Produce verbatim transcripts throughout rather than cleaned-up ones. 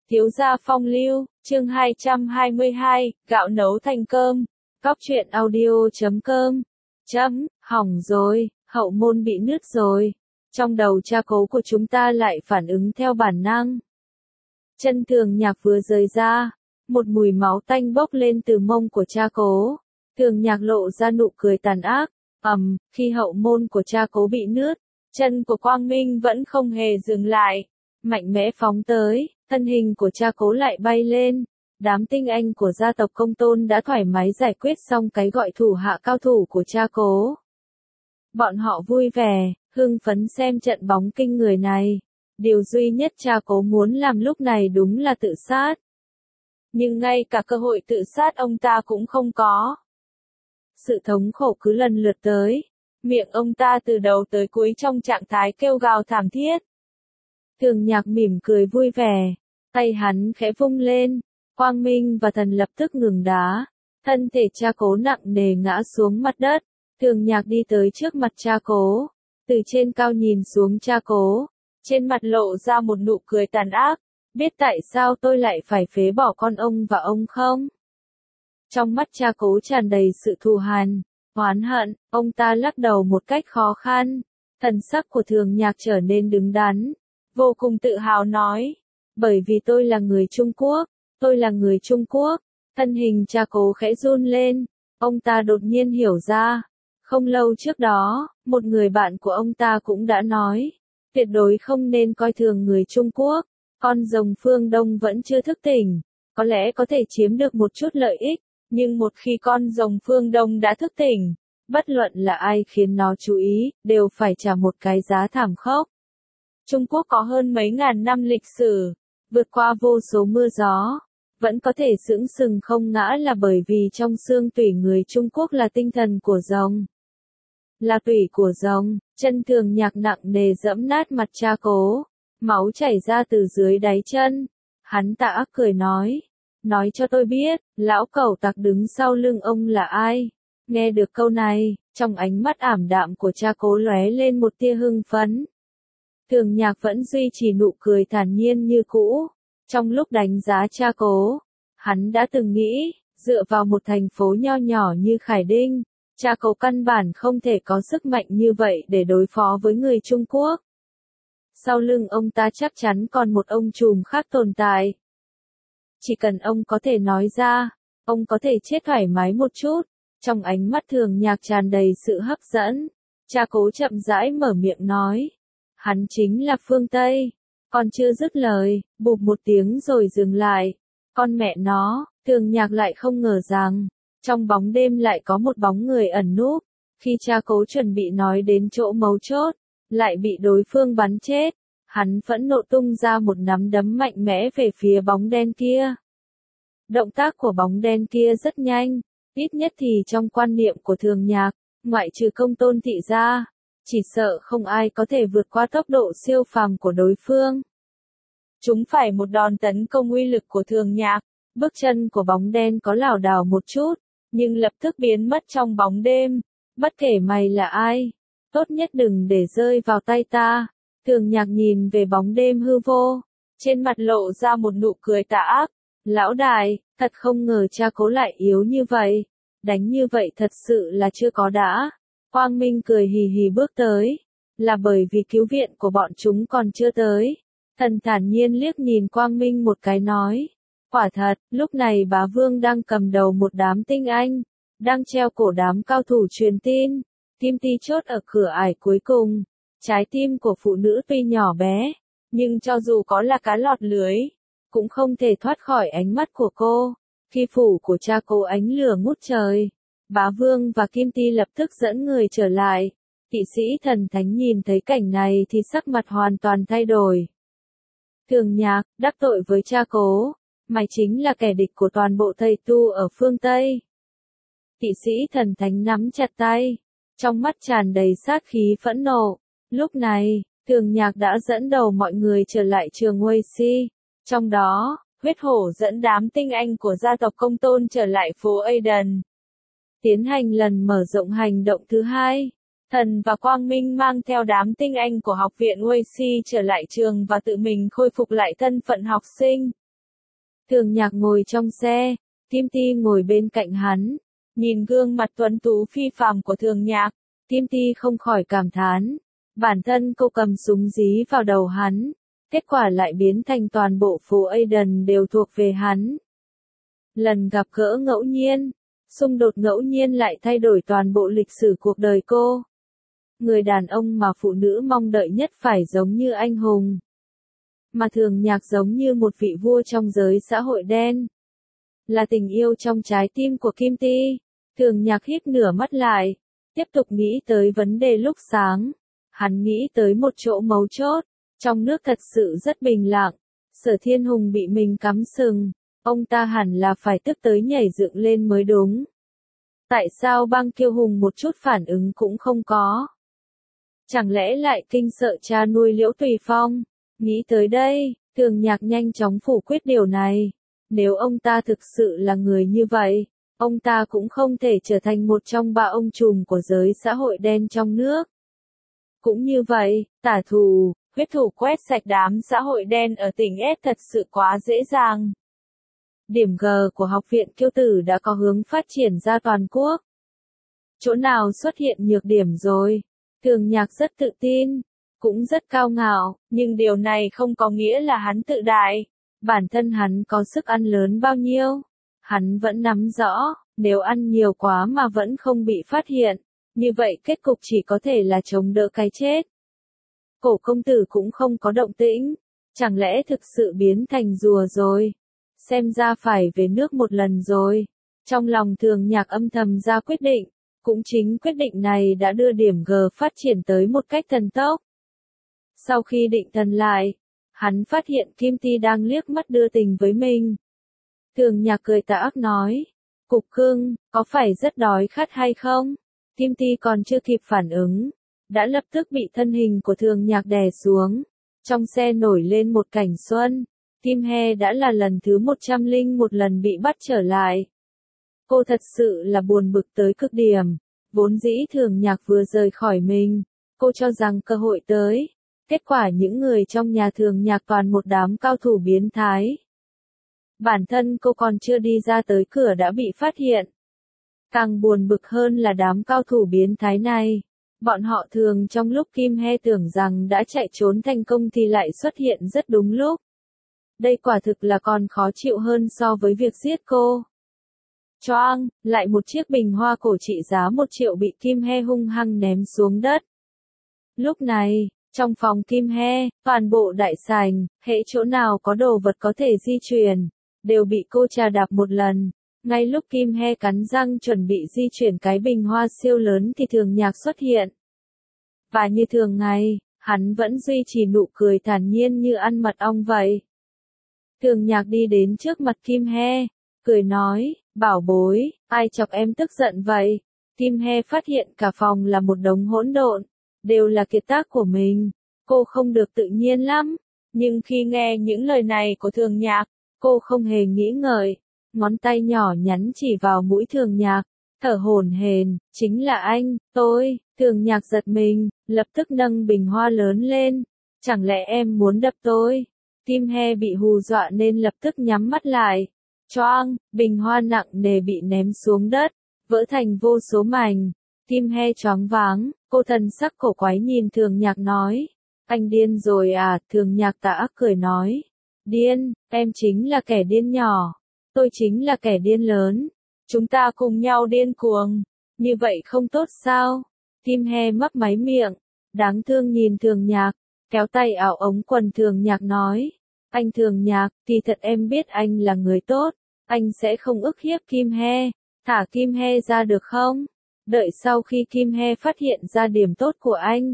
Thiếu gia phong lưu, chương hai trăm hai mươi hai, gạo nấu thành cơm. Cóc truyện audio chấm com. Chấm, hỏng rồi, hậu môn bị nứt rồi. Trong đầu cha cố của chúng ta lại phản ứng theo bản năng. Chân Thường Nhạc vừa rời ra, một mùi máu tanh bốc lên từ mông của cha cố. Thường Nhạc lộ ra nụ cười tàn ác, ầm, khi hậu môn của cha cố bị nứt, chân của Quang Minh vẫn không hề dừng lại, mạnh mẽ phóng tới, thân hình của cha cố lại bay lên. Đám tinh anh của gia tộc Công Tôn đã thoải mái giải quyết xong cái gọi thủ hạ cao thủ của cha cố. Bọn họ vui vẻ, hưng phấn xem trận bóng kinh người này. Điều duy nhất cha cố muốn làm lúc này đúng là tự sát. Nhưng ngay cả cơ hội tự sát ông ta cũng không có. Sự thống khổ cứ lần lượt tới. Miệng ông ta từ đầu tới cuối trong trạng thái kêu gào thảm thiết. Thường Nhạc mỉm cười vui vẻ. Tay hắn khẽ vung lên. Quang Minh và Thần lập tức ngừng đá. Thân thể cha cố nặng nề ngã xuống mặt đất. Thường Nhạc đi tới trước mặt cha cố. Từ trên cao nhìn xuống cha cố. Trên mặt lộ ra một nụ cười tàn ác. Biết tại sao tôi lại phải phế bỏ con ông và ông không? Trong mắt cha cố tràn đầy sự thù hằn, oán hận, ông ta lắc đầu một cách khó khăn. Thần sắc của Thường Nhạc trở nên đứng đắn. Vô cùng tự hào nói. Bởi vì tôi là người Trung Quốc. Tôi là người Trung Quốc. Thân hình cha cố khẽ run lên. Ông ta đột nhiên hiểu ra. Không lâu trước đó, một người bạn của ông ta cũng đã nói. Tuyệt đối không nên coi thường người Trung Quốc. Con rồng phương Đông vẫn chưa thức tỉnh. Có lẽ có thể chiếm được một chút lợi ích. Nhưng một khi con rồng phương Đông đã thức tỉnh, bất luận là ai khiến nó chú ý, đều phải trả một cái giá thảm khốc. Trung Quốc có hơn mấy ngàn năm lịch sử, vượt qua vô số mưa gió, vẫn có thể sững sừng không ngã là bởi vì trong xương tủy người Trung Quốc là tinh thần của rồng. Là tủy của rồng. Chân Thường Nhạc nặng nề dẫm nát mặt cha cố, máu chảy ra từ dưới đáy chân. Hắn tà ác cười nói. Nói cho tôi biết, lão cẩu tặc đứng sau lưng ông là ai? Nghe được câu này, trong ánh mắt ảm đạm của cha cố lóe lên một tia hưng phấn. Thường Nhạc vẫn duy trì nụ cười thản nhiên như cũ. Trong lúc đánh giá cha cố, hắn đã từng nghĩ, dựa vào một thành phố nho nhỏ như Khải Đinh, cha cố căn bản không thể có sức mạnh như vậy để đối phó với người Trung Quốc. Sau lưng ông ta chắc chắn còn một ông trùm khác tồn tại. Chỉ cần ông có thể nói ra, ông có thể chết thoải mái một chút. Trong ánh mắt Thường Nhạc tràn đầy sự hấp dẫn, cha cố chậm rãi mở miệng nói. Hắn chính là phương Tây. Còn chưa dứt lời, bụp một tiếng rồi dừng lại. Con mẹ nó, Thường Nhạc lại không ngờ rằng, trong bóng đêm lại có một bóng người ẩn núp. Khi cha cố chuẩn bị nói đến chỗ mấu chốt, lại bị đối phương bắn chết. Hắn phẫn nộ tung ra một nắm đấm mạnh mẽ về phía bóng đen kia. Động tác của bóng đen kia rất nhanh, ít nhất thì trong quan niệm của Thường Nhạc, ngoại trừ Công Tôn thị ra, chỉ sợ không ai có thể vượt qua tốc độ siêu phàm của đối phương. Chúng phải một đòn tấn công uy lực của Thường Nhạc, bước chân của bóng đen có lảo đảo một chút, nhưng lập tức biến mất trong bóng đêm. Bất kể mày là ai, tốt nhất đừng để rơi vào tay ta. Thường Nhạc nhìn về bóng đêm hư vô, trên mặt lộ ra một nụ cười tà ác. Lão đại, thật không ngờ cha cố lại yếu như vậy. Đánh như vậy thật sự là chưa có đã. Quang Minh cười hì hì bước tới. Là bởi vì cứu viện của bọn chúng còn chưa tới. Thần thản nhiên liếc nhìn Quang Minh một cái nói. Quả thật, lúc này bá vương đang cầm đầu một đám tinh anh. Đang treo cổ đám cao thủ truyền tin. Tim ti chốt ở cửa ải cuối cùng. Trái tim của phụ nữ tuy nhỏ bé, nhưng cho dù có là cá lọt lưới, cũng không thể thoát khỏi ánh mắt của cô. Khi phủ của cha cố ánh lửa ngút trời, bá vương và Kim Ti lập tức dẫn người trở lại. Kỵ sĩ Thần Thánh nhìn thấy cảnh này thì sắc mặt hoàn toàn thay đổi. Thường Nhạc, đắc tội với cha cố, mày chính là kẻ địch của toàn bộ thầy tu ở phương Tây. Kỵ sĩ Thần Thánh nắm chặt tay, trong mắt tràn đầy sát khí phẫn nộ. Lúc này, Thường Nhạc đã dẫn đầu mọi người trở lại trường Huê Si. Trong đó, huyết hổ dẫn đám tinh anh của gia tộc Công Tôn trở lại phố Aden. Tiến hành lần mở rộng hành động thứ hai. Thần và Quang Minh mang theo đám tinh anh của học viện Huê Si trở lại trường và tự mình khôi phục lại thân phận học sinh. Thường Nhạc ngồi trong xe, Kim Ti ngồi bên cạnh hắn. Nhìn gương mặt tuấn tú phi phàm của Thường Nhạc, Kim Ti không khỏi cảm thán. Bản thân cô cầm súng dí vào đầu hắn, kết quả lại biến thành toàn bộ phố Aden đều thuộc về hắn. Lần gặp gỡ ngẫu nhiên, xung đột ngẫu nhiên lại thay đổi toàn bộ lịch sử cuộc đời cô. Người đàn ông mà phụ nữ mong đợi nhất phải giống như anh hùng. Mà Thường Nhạc giống như một vị vua trong giới xã hội đen. Là tình yêu trong trái tim của Kim Ti. Thường Nhạc híp nửa mắt lại, tiếp tục nghĩ tới vấn đề lúc sáng. Hắn nghĩ tới một chỗ mấu chốt, trong nước thật sự rất bình lặng. Sở Thiên Hùng bị mình cắm sừng, ông ta hẳn là phải tức tới nhảy dựng lên mới đúng. Tại sao Băng Kiêu Hùng một chút phản ứng cũng không có? Chẳng lẽ lại kinh sợ cha nuôi Liễu Tùy Phong? Nghĩ tới đây, Thường Nhạc nhanh chóng phủ quyết điều này. Nếu ông ta thực sự là người như vậy, ông ta cũng không thể trở thành một trong ba ông trùm của giới xã hội đen trong nước. Cũng như vậy, tả thù, huyết thủ quét sạch đám xã hội đen ở tỉnh S thật sự quá dễ dàng. Điểm G của Học viện Kiêu Tử đã có hướng phát triển ra toàn quốc. Chỗ nào xuất hiện nhược điểm rồi? Thường Nhạc rất tự tin, cũng rất cao ngạo, nhưng điều này không có nghĩa là hắn tự đại. Bản thân hắn có sức ăn lớn bao nhiêu? Hắn vẫn nắm rõ, nếu ăn nhiều quá mà vẫn không bị phát hiện, như vậy kết cục chỉ có thể là chống đỡ cái chết. Cổ công tử cũng không có động tĩnh, chẳng lẽ thực sự biến thành rùa rồi? Xem ra phải về nước một lần rồi. Trong lòng Thường Nhạc âm thầm ra quyết định, cũng chính quyết định này đã đưa điểm G phát triển tới một cách thần tốc. Sau khi định thần lại, hắn phát hiện Kim Ti đang liếc mắt đưa tình với mình. Thường Nhạc cười tà ác nói, Cục Cưng, có phải rất đói khát hay không? Kim Ti còn chưa kịp phản ứng, đã lập tức bị thân hình của Thường Nhạc đè xuống. Trong xe nổi lên một cảnh xuân, Kim He đã là lần thứ một trăm linh một lần bị bắt trở lại. Cô thật sự là buồn bực tới cực điểm, vốn dĩ Thường Nhạc vừa rời khỏi mình, cô cho rằng cơ hội tới. Kết quả những người trong nhà Thường Nhạc toàn một đám cao thủ biến thái. Bản thân cô còn chưa đi ra tới cửa đã bị phát hiện. Càng buồn bực hơn là đám cao thủ biến thái này. Bọn họ thường trong lúc Kim He tưởng rằng đã chạy trốn thành công thì lại xuất hiện rất đúng lúc. Đây quả thực là còn khó chịu hơn so với việc giết cô. Choang, lại một chiếc bình hoa cổ trị giá một triệu bị Kim He hung hăng ném xuống đất. Lúc này, trong phòng Kim He, toàn bộ đại sảnh, hễ chỗ nào có đồ vật có thể di chuyển, đều bị cô trà đạp một lần. Ngay lúc Kim He cắn răng chuẩn bị di chuyển cái bình hoa siêu lớn thì Thường Nhạc xuất hiện. Và như thường ngày, hắn vẫn duy trì nụ cười thản nhiên như ăn mật ong vậy. Thường Nhạc đi đến trước mặt Kim He, cười nói, bảo bối, ai chọc em tức giận vậy? Kim He phát hiện cả phòng là một đống hỗn độn, đều là kiệt tác của mình. Cô không được tự nhiên lắm, nhưng khi nghe những lời này của Thường Nhạc, cô không hề nghĩ ngợi. Ngón tay nhỏ nhắn chỉ vào mũi Thường Nhạc, thở hổn hển, chính là anh, tôi. Thường Nhạc giật mình, lập tức nâng bình hoa lớn lên. Chẳng lẽ em muốn đập tôi? Kim He bị hù dọa nên lập tức nhắm mắt lại. Choang, bình hoa nặng nề bị ném xuống đất, vỡ thành vô số mảnh. Kim He choáng váng, cô thần sắc cổ quái nhìn Thường Nhạc nói. Anh điên rồi à? Thường Nhạc tà ác cười nói. Điên, em chính là kẻ điên nhỏ. Tôi chính là kẻ điên lớn. Chúng ta cùng nhau điên cuồng. Như vậy không tốt sao? Kim He mấp máy miệng, đáng thương nhìn Thường Nhạc, kéo tay áo ống quần Thường Nhạc nói. Anh Thường Nhạc, kỳ thật em biết anh là người tốt, anh sẽ không ức hiếp Kim He, thả Kim He ra được không? Đợi sau khi Kim He phát hiện ra điểm tốt của anh,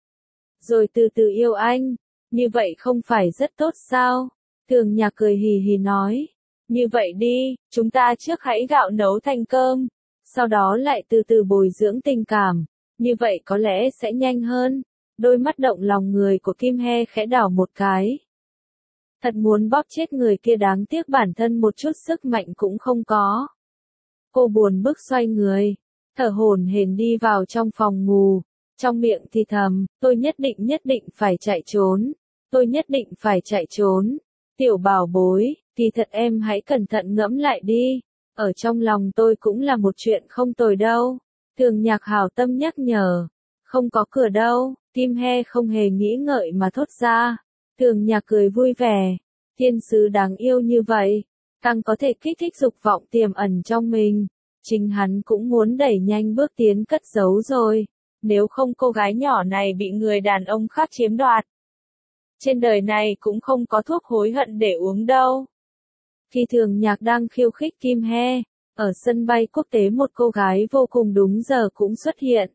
rồi từ từ yêu anh, như vậy không phải rất tốt sao? Thường Nhạc cười hì hì nói. Như vậy đi, chúng ta trước hãy gạo nấu thành cơm, sau đó lại từ từ bồi dưỡng tình cảm, như vậy có lẽ sẽ nhanh hơn. Đôi mắt động lòng người của Kim He khẽ đảo một cái. Thật muốn bóp chết người kia, đáng tiếc bản thân một chút sức mạnh cũng không có. Cô buồn bực xoay người, thở hổn hển đi vào trong phòng ngủ, trong miệng thì thầm, tôi nhất định nhất định phải chạy trốn, tôi nhất định phải chạy trốn. Tiểu bảo bối, Thì thật em hãy cẩn thận ngẫm lại đi, ở trong lòng tôi cũng là một chuyện không tồi đâu. Thường Nhạc hảo tâm nhắc nhở, không có cửa đâu, Kim He không hề nghĩ ngợi mà thốt ra. Thường Nhạc cười vui vẻ, thiên sứ đáng yêu như vậy, càng có thể kích thích dục vọng tiềm ẩn trong mình. Chính hắn cũng muốn đẩy nhanh bước tiến cất giấu rồi, nếu không cô gái nhỏ này bị người đàn ông khác chiếm đoạt. Trên đời này cũng không có thuốc hối hận để uống đâu. Khi Thường Nhạc đang khiêu khích Kim He, ở sân bay quốc tế một cô gái vô cùng đúng giờ cũng xuất hiện.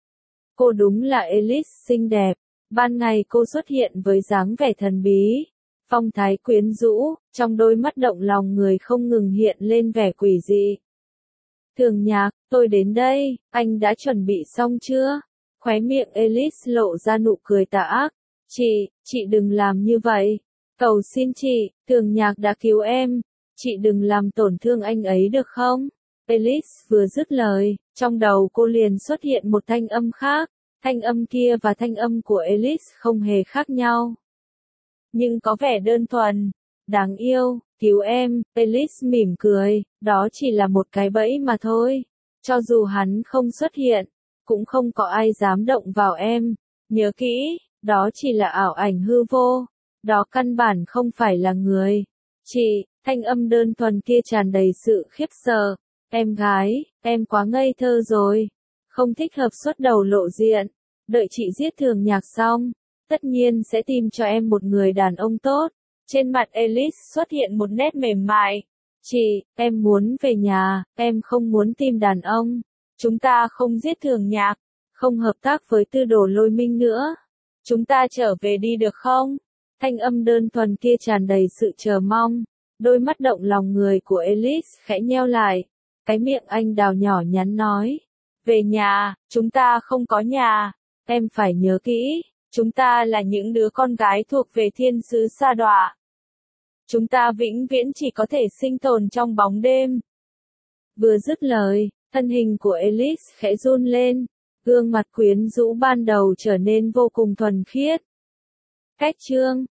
Cô đúng là Elise xinh đẹp, ban ngày cô xuất hiện với dáng vẻ thần bí, phong thái quyến rũ, trong đôi mắt động lòng người không ngừng hiện lên vẻ quỷ dị. Thường Nhạc, tôi đến đây, anh đã chuẩn bị xong chưa? Khóe miệng Elise lộ ra nụ cười tà ác. Chị, chị đừng làm như vậy. Cầu xin chị, Thường Nhạc đã cứu em. Chị đừng làm tổn thương anh ấy được không? Elise vừa dứt lời, trong đầu cô liền xuất hiện một thanh âm khác. Thanh âm kia và thanh âm của Elise không hề khác nhau, nhưng có vẻ đơn thuần, đáng yêu. Cứu em, Elise mỉm cười, đó chỉ là một cái bẫy mà thôi. Cho dù hắn không xuất hiện, cũng không có ai dám động vào em. Nhớ kỹ, đó chỉ là ảo ảnh hư vô. Đó căn bản không phải là người. Chị, thanh âm đơn thuần kia tràn đầy sự khiếp sợ. Em gái, em quá ngây thơ rồi. Không thích hợp xuất đầu lộ diện. Đợi chị giết Thường Nhạc xong, tất nhiên sẽ tìm cho em một người đàn ông tốt. Trên mặt Elise xuất hiện một nét mềm mại. Chị, em muốn về nhà, em không muốn tìm đàn ông. Chúng ta không giết Thường Nhạc, không hợp tác với tư đồ Lôi Minh nữa. Chúng ta trở về đi được không? Thanh âm đơn thuần kia tràn đầy sự chờ mong. Đôi mắt động lòng người của Elise khẽ nheo lại. Cái miệng anh đào nhỏ nhắn nói. Về nhà, chúng ta không có nhà. Em phải nhớ kỹ, chúng ta là những đứa con gái thuộc về thiên sứ sa đọa. Chúng ta vĩnh viễn chỉ có thể sinh tồn trong bóng đêm. Vừa dứt lời, thân hình của Elise khẽ run lên, gương mặt quyến rũ ban đầu trở nên vô cùng thuần khiết. Cách chương